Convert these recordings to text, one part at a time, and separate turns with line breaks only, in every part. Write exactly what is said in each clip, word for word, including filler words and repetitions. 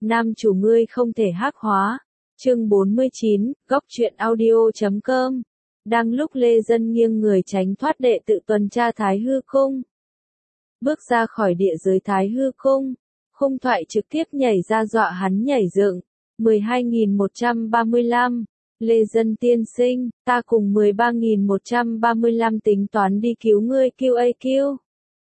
nam chủ ngươi không thể hắc hóa. Chương bốn mươi chín, góc truyện audio chấm com. Đang lúc Lê Dân nghiêng người tránh thoát đệ tự tuần tra Thái Hư Cung. Bước ra khỏi địa giới Thái Hư Cung, khung thoại trực tiếp nhảy ra dọa hắn nhảy dựng. mười hai nghìn một trăm ba mươi lăm, Lê Dân tiên sinh, ta cùng mười ba nghìn một trăm ba mươi lăm tính toán đi cứu ngươi Q A Q.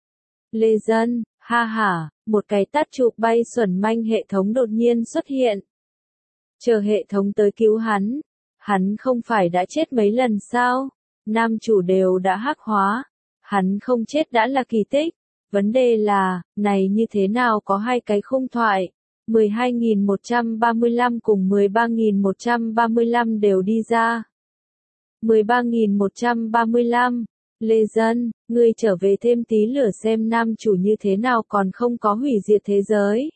Lê Dân, ha ha, một cái tát chụp bay xuẩn manh hệ thống đột nhiên xuất hiện. Chờ hệ thống tới cứu hắn, hắn không phải đã chết mấy lần sao? Nam chủ đều đã hắc hóa, hắn không chết đã là kỳ tích. Vấn đề là, này như thế nào có hai cái khung thoại, mười hai nghìn một trăm ba mươi lăm cùng mười ba nghìn một trăm ba mươi lăm đều đi ra. mười ba nghìn một trăm ba mươi lăm, Lê Dân, ngươi trở về thêm tí lửa xem nam chủ như thế nào còn không có hủy diệt thế giới.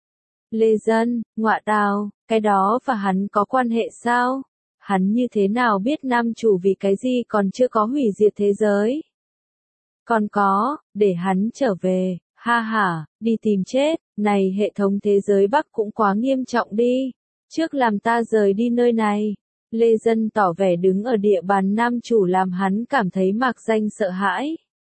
Lê Dân, ngọa tào, cái đó và hắn có quan hệ sao? Hắn như thế nào biết nam chủ vì cái gì còn chưa có hủy diệt thế giới? Còn có, để hắn trở về, ha ha, đi tìm chết, này hệ thống thế giới Bắc cũng quá nghiêm trọng đi. Trước làm ta rời đi nơi này. Lê Dân tỏ vẻ đứng ở địa bàn nam chủ làm hắn cảm thấy mạc danh sợ hãi.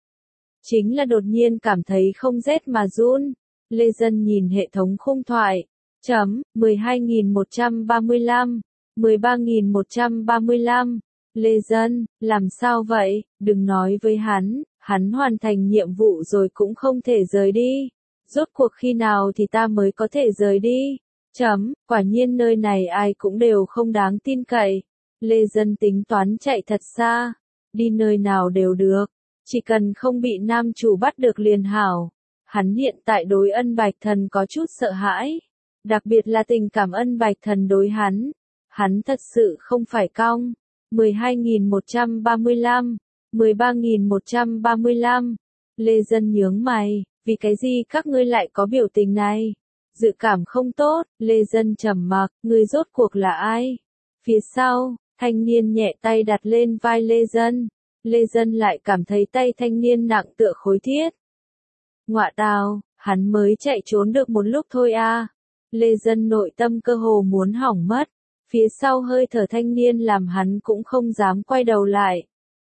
Chính là đột nhiên cảm thấy không rét mà run. Lê Dân nhìn hệ thống khung thoại. Chấm, mười hai nghìn một trăm ba mươi lăm, mười ba nghìn một trăm ba mươi lăm. Lê Dân, làm sao vậy, đừng nói với hắn, hắn hoàn thành nhiệm vụ rồi cũng không thể rời đi. Rốt cuộc khi nào thì ta mới có thể rời đi? Chấm, quả nhiên nơi này ai cũng đều không đáng tin cậy. Lê Dân tính toán chạy thật xa, đi nơi nào đều được, chỉ cần không bị nam chủ bắt được liền hảo. Hắn hiện tại đối Ân Bạch Thần có chút sợ hãi, đặc biệt là tình cảm Ân Bạch Thần đối hắn. Hắn thật sự không phải cong. mười hai nghìn một trăm ba mươi lăm, mười ba nghìn một trăm ba mươi lăm. Lê Dân nhướng mày, vì cái gì các ngươi lại có biểu tình này? Dự cảm không tốt, Lê Dân trầm mặc, ngươi rốt cuộc là ai? Phía sau, thanh niên nhẹ tay đặt lên vai Lê Dân. Lê Dân lại cảm thấy tay thanh niên nặng tựa khối thiết. Ngọa tào, hắn mới chạy trốn được một lúc thôi à. Lê Dân nội tâm cơ hồ muốn hỏng mất. Phía sau hơi thở thanh niên làm hắn cũng không dám quay đầu lại.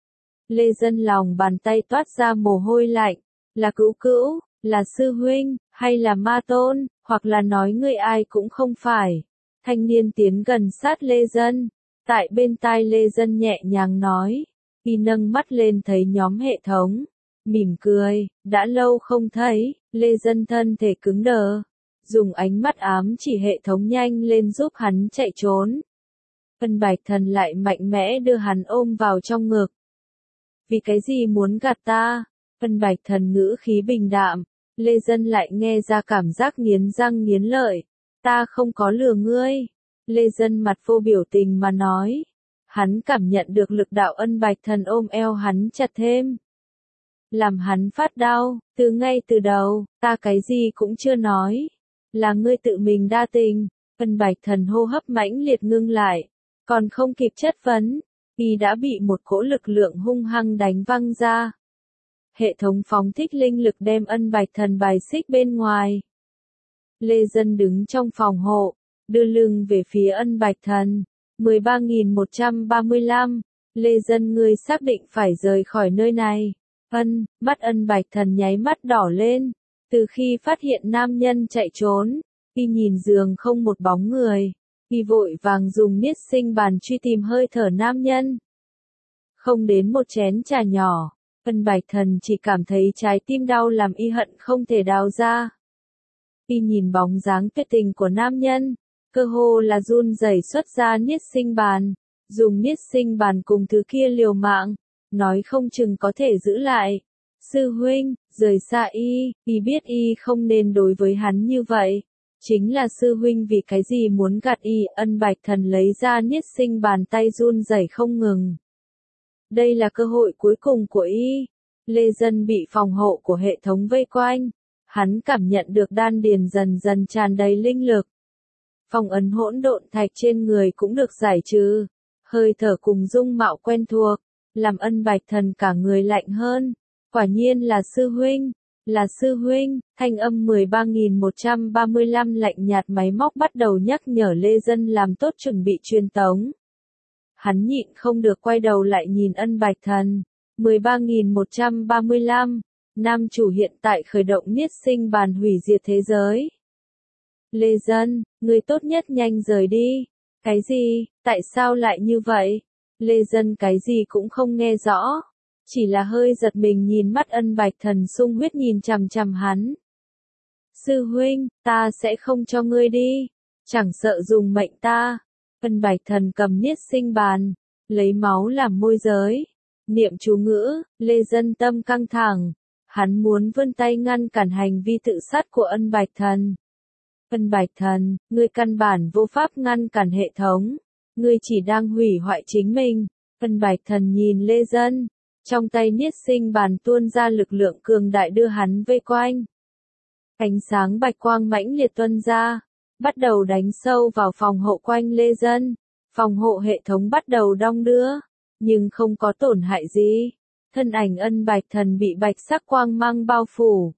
Lê Dân lòng bàn tay toát ra mồ hôi lạnh. Là cữu cữu, là sư huynh, hay là ma tôn, hoặc là nói người ai cũng không phải. Thanh niên tiến gần sát Lê Dân. Tại bên tai Lê Dân nhẹ nhàng nói. Y nâng mắt lên thấy nhóm hệ thống. Mỉm cười, đã lâu không thấy, Lê Dân thân thể cứng đờ. Dùng ánh mắt ám chỉ hệ thống nhanh lên giúp hắn chạy trốn. Ân Bạch Thần lại mạnh mẽ đưa hắn ôm vào trong ngực. Vì cái gì muốn gạt ta? Ân Bạch Thần ngữ khí bình đạm. Lê Dân lại nghe ra cảm giác nghiến răng nghiến lợi. Ta không có lừa ngươi. Lê Dân mặt vô biểu tình mà nói. Hắn cảm nhận được lực đạo Ân Bạch Thần ôm eo hắn chặt thêm. Làm hắn phát đau, từ ngay từ đầu, ta cái gì cũng chưa nói. Là ngươi tự mình đa tình. Ân Bạch Thần hô hấp mãnh liệt ngưng lại. Còn không kịp chất vấn, y đã bị một cỗ lực lượng hung hăng đánh văng ra. Hệ thống phóng thích linh lực đem Ân Bạch Thần bài xích bên ngoài. Lê Dân đứng trong phòng hộ, đưa lưng về phía Ân Bạch Thần. mười ba nghìn một trăm ba mươi lăm, Lê Dân ngươi xác định phải rời khỏi nơi này. Ân, mắt Ân Bạch Thần nháy mắt đỏ lên. Từ khi phát hiện nam nhân chạy trốn, y nhìn giường không một bóng người. Y vội vàng dùng niết sinh bàn truy tìm hơi thở nam nhân. Không đến một chén trà nhỏ, Ân Bạch Thần chỉ cảm thấy trái tim đau làm y hận không thể đào ra. Y nhìn bóng dáng tuyệt tình của nam nhân, cơ hồ là run rẩy xuất ra niết sinh bàn, dùng niết sinh bàn cùng thứ kia liều mạng, nói không chừng có thể giữ lại. Sư huynh, rời xa y, y biết y không nên đối với hắn như vậy. Chính là sư huynh vì cái gì muốn gạt y? Ân Bạch Thần lấy ra niết sinh bàn tay run rẩy không ngừng. Đây là cơ hội cuối cùng của y. Lê Dân bị phòng hộ của hệ thống vây quanh. Hắn cảm nhận được đan điền dần dần tràn đầy linh lực. Phong ấn hỗn độn thạch trên người cũng được giải trừ. Hơi thở cùng dung mạo quen thuộc, làm Ân Bạch Thần cả người lạnh hơn. Quả nhiên là sư huynh. Là sư huynh, thanh âm mười ba nghìn một trăm ba mươi lăm lạnh nhạt máy móc bắt đầu nhắc nhở Lê Dân làm tốt chuẩn bị truyền tống. Hắn nhịn không được quay đầu lại nhìn Ân Bạch Thần. mười ba nghìn một trăm ba mươi lăm, nam chủ hiện tại khởi động niết sinh bàn hủy diệt thế giới. Lê Dân, người tốt nhất nhanh rời đi. Cái gì, tại sao lại như vậy? Lê Dân cái gì cũng không nghe rõ. Chỉ là hơi giật mình nhìn mắt Ân Bạch Thần sung huyết nhìn chằm chằm hắn. Sư huynh, ta sẽ không cho ngươi đi. Chẳng sợ dùng mệnh ta. Ân Bạch Thần cầm niết sinh bàn. Lấy máu làm môi giới. Niệm chú ngữ, Lê Dân tâm căng thẳng. Hắn muốn vươn tay ngăn cản hành vi tự sát của Ân Bạch Thần. Ân Bạch Thần, ngươi căn bản vô pháp ngăn cản hệ thống. Ngươi chỉ đang hủy hoại chính mình. Ân Bạch Thần nhìn Lê Dân. Trong tay niết sinh bàn tuôn ra lực lượng cường đại đưa hắn vây quanh. Ánh sáng bạch quang mãnh liệt tuôn ra. Bắt đầu đánh sâu vào phòng hộ quanh Lê Dân. Phòng hộ hệ thống bắt đầu đong đưa. Nhưng không có tổn hại gì. Thân ảnh Ân Bạch Thần bị bạch sắc quang mang bao phủ.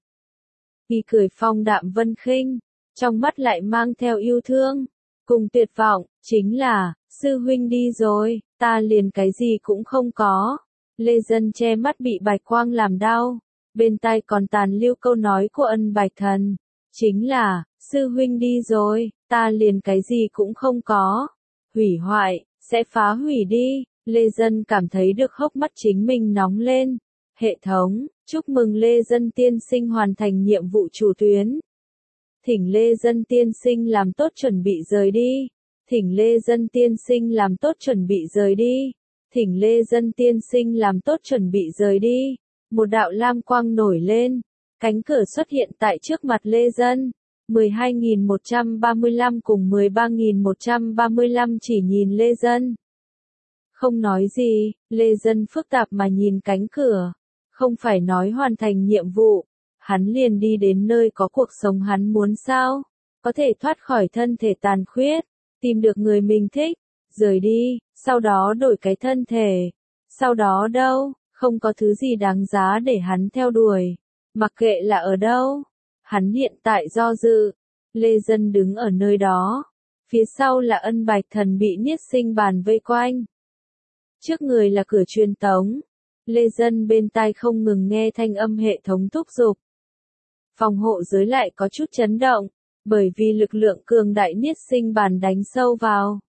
Khi cười phong đạm vân khinh. Trong mắt lại mang theo yêu thương. Cùng tuyệt vọng, chính là, sư huynh đi rồi, ta liền cái gì cũng không có. Lê Dân che mắt bị bạch quang làm đau. Bên tai còn tàn lưu câu nói của Ân Bạch Thần. Chính là, sư huynh đi rồi, ta liền cái gì cũng không có. Hủy hoại, sẽ phá hủy đi. Lê Dân cảm thấy được hốc mắt chính mình nóng lên. Hệ thống, chúc mừng Lê Dân tiên sinh hoàn thành nhiệm vụ chủ tuyến. Thỉnh Lê Dân tiên sinh làm tốt chuẩn bị rời đi. Thỉnh Lê Dân tiên sinh làm tốt chuẩn bị rời đi. Thỉnh Lê Dân tiên sinh làm tốt chuẩn bị rời đi. Một đạo lam quang nổi lên. Cánh cửa xuất hiện tại trước mặt Lê Dân. mười hai nghìn một trăm ba mươi lăm cùng mười ba nghìn một trăm ba mươi lăm chỉ nhìn Lê Dân. Không nói gì, Lê Dân phức tạp mà nhìn cánh cửa. Không phải nói hoàn thành nhiệm vụ. Hắn liền đi đến nơi có cuộc sống hắn muốn sao? Có thể thoát khỏi thân thể tàn khuyết. Tìm được người mình thích. Rời đi, sau đó đổi cái thân thể. Sau đó đâu, không có thứ gì đáng giá để hắn theo đuổi. Mặc kệ là ở đâu. Hắn hiện tại do dự. Lê Dân đứng ở nơi đó. Phía sau là Ân Bạch Thần bị niết sinh bàn vây quanh. Trước người là cửa truyền tống. Lê Dân bên tai không ngừng nghe thanh âm hệ thống thúc giục. Phòng hộ giới lại có chút chấn động. Bởi vì lực lượng cường đại niết sinh bàn đánh sâu vào.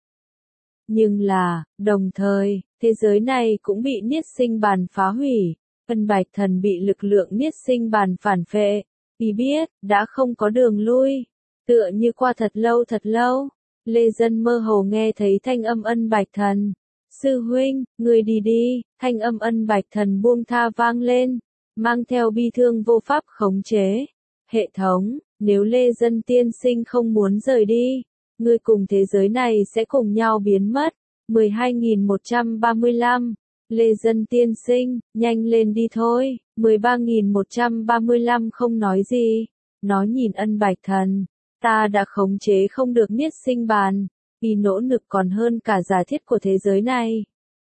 Nhưng là, đồng thời, thế giới này cũng bị niết sinh bàn phá hủy. Ân Bạch Thần bị lực lượng niết sinh bàn phản phệ. Vì biết, đã không có đường lui. Tựa như qua thật lâu thật lâu. Lê Dân mơ hồ nghe thấy thanh âm Ân Bạch Thần. Sư huynh, người đi đi. Thanh âm Ân Bạch Thần buông tha vang lên. Mang theo bi thương vô pháp khống chế. Hệ thống, nếu Lê Dân tiên sinh không muốn rời đi. Người cùng thế giới này sẽ cùng nhau biến mất. mười hai nghìn một trăm ba mươi lăm. Lê Dân tiên sinh, nhanh lên đi thôi. mười ba nghìn một trăm ba mươi lăm không nói gì. Nó nhìn Ân Bạch Thần. Ta đã khống chế không được niết sinh bàn. Vì nỗ lực còn hơn cả giả thiết của thế giới này.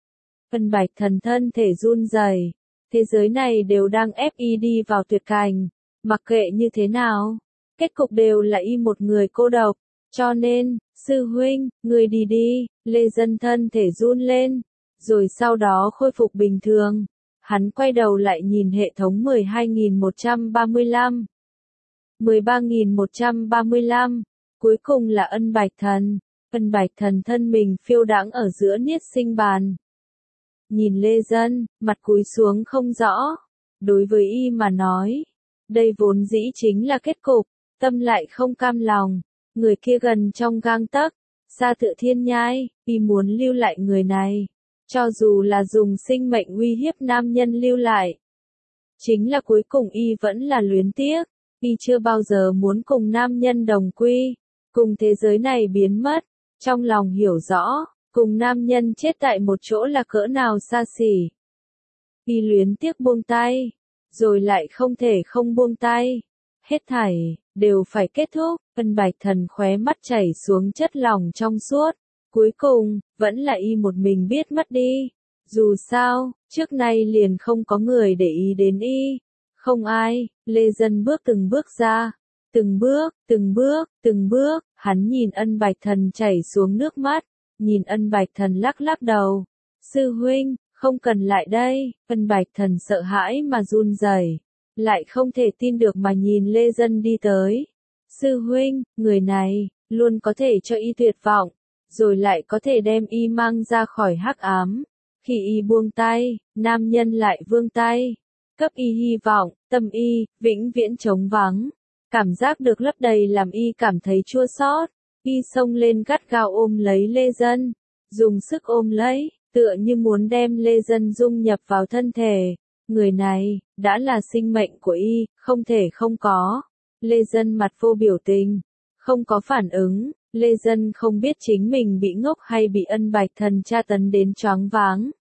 Ân Bạch Thần thân thể run rẩy. Thế giới này đều đang ép y đi vào tuyệt cảnh. Mặc kệ như thế nào. Kết cục đều là y một người cô độc. Cho nên, sư huynh, người đi đi. Lê Dân thân thể run lên. Rồi sau đó khôi phục bình thường. Hắn quay đầu lại nhìn hệ thống mười hai nghìn một trăm ba mươi lăm. mười ba nghìn một trăm ba mươi lăm. Cuối cùng là Ân Bạch Thần. Ân Bạch Thần thân mình phiêu đãng ở giữa niết sinh bàn. Nhìn Lê Dân, mặt cúi xuống không rõ. Đối với y mà nói. Đây vốn dĩ chính là kết cục. Tâm lại không cam lòng. Người kia gần trong gang tấc. Xa tựa thiên nhai. Y muốn lưu lại người này. Cho dù là dùng sinh mệnh uy hiếp nam nhân lưu lại. Chính là cuối cùng y vẫn là luyến tiếc. Y chưa bao giờ muốn cùng nam nhân đồng quy. Cùng thế giới này biến mất. Trong lòng hiểu rõ. Cùng nam nhân chết tại một chỗ là cỡ nào xa xỉ. Y luyến tiếc buông tay. Rồi lại không thể không buông tay. Hết thảy, đều phải kết thúc. Ân Bạch Thần khóe mắt chảy xuống chất lỏng trong suốt. Cuối cùng, vẫn là y một mình biết mất đi. Dù sao, trước nay liền không có người để ý đến y. Không ai, Lê Dân bước từng bước ra. Từng bước, từng bước, từng bước, hắn nhìn Ân Bạch Thần chảy xuống nước mắt, nhìn Ân Bạch Thần lắc lắc đầu. Sư huynh, không cần lại đây, Ân Bạch Thần sợ hãi mà run rẩy, lại không thể tin được mà nhìn Lê Dân đi tới. Sư huynh, người này, luôn có thể cho y tuyệt vọng, rồi lại có thể đem y mang ra khỏi hắc ám. Khi y buông tay, nam nhân lại vươn tay, cấp y hy vọng, tâm y, vĩnh viễn trống vắng. Cảm giác được lấp đầy làm y cảm thấy chua xót, y xông lên gắt gao ôm lấy Lê Dân, dùng sức ôm lấy, tựa như muốn đem Lê Dân dung nhập vào thân thể. Người này, đã là sinh mệnh của y, không thể không có. Lê Dân mặt vô biểu tình, không có phản ứng, Lê Dân không biết chính mình bị ngốc hay bị Ân Bạch Thần tra tấn đến choáng váng.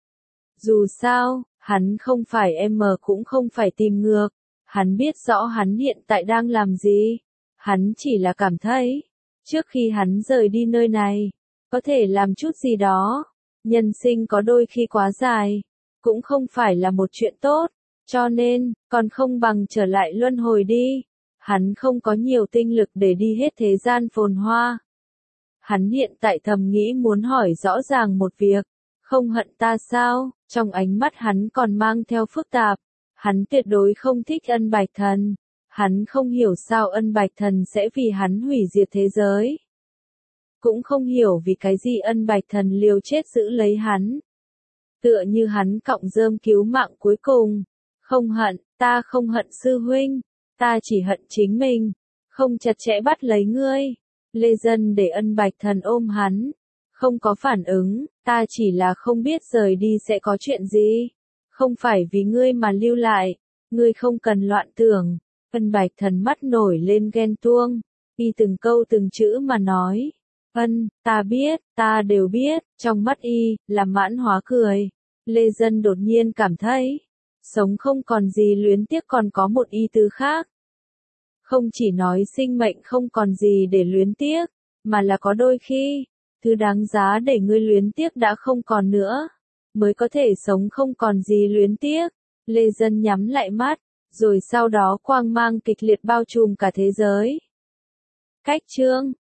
Dù sao, hắn không phải em mờ cũng không phải tìm ngược. Hắn biết rõ hắn hiện tại đang làm gì. Hắn chỉ là cảm thấy, trước khi hắn rời đi nơi này, có thể làm chút gì đó. Nhân sinh có đôi khi quá dài, cũng không phải là một chuyện tốt, cho nên, còn không bằng trở lại luân hồi đi. Hắn không có nhiều tinh lực để đi hết thế gian phồn hoa. Hắn hiện tại thầm nghĩ muốn hỏi rõ ràng một việc, không hận ta sao? Trong ánh mắt hắn còn mang theo phức tạp. Hắn tuyệt đối không thích Ân Bạch Thần. Hắn không hiểu sao Ân Bạch Thần sẽ vì hắn hủy diệt thế giới. Cũng không hiểu vì cái gì Ân Bạch Thần liều chết giữ lấy hắn. Tựa như hắn cọng rơm cứu mạng cuối cùng. Không hận, ta không hận sư huynh. Ta chỉ hận chính mình. Không chặt chẽ bắt lấy ngươi. Lê Dân để Ân Bạch Thần ôm hắn. Không có phản ứng, ta chỉ là không biết rời đi sẽ có chuyện gì. Không phải vì ngươi mà lưu lại, ngươi không cần loạn tưởng. Ân Bạch Thần mắt nổi lên ghen tuông, y từng câu từng chữ mà nói. Ân, ta biết, ta đều biết, trong mắt y, là mãn hóa cười. Lê Dân đột nhiên cảm thấy, sống không còn gì luyến tiếc còn có một ý tứ khác. Không chỉ nói sinh mệnh không còn gì để luyến tiếc, mà là có đôi khi, thứ đáng giá để ngươi luyến tiếc đã không còn nữa. Mới có thể sống không còn gì luyến tiếc. Lê Dân nhắm lại mắt, rồi sau đó quang mang kịch liệt bao trùm cả thế giới. Cách chương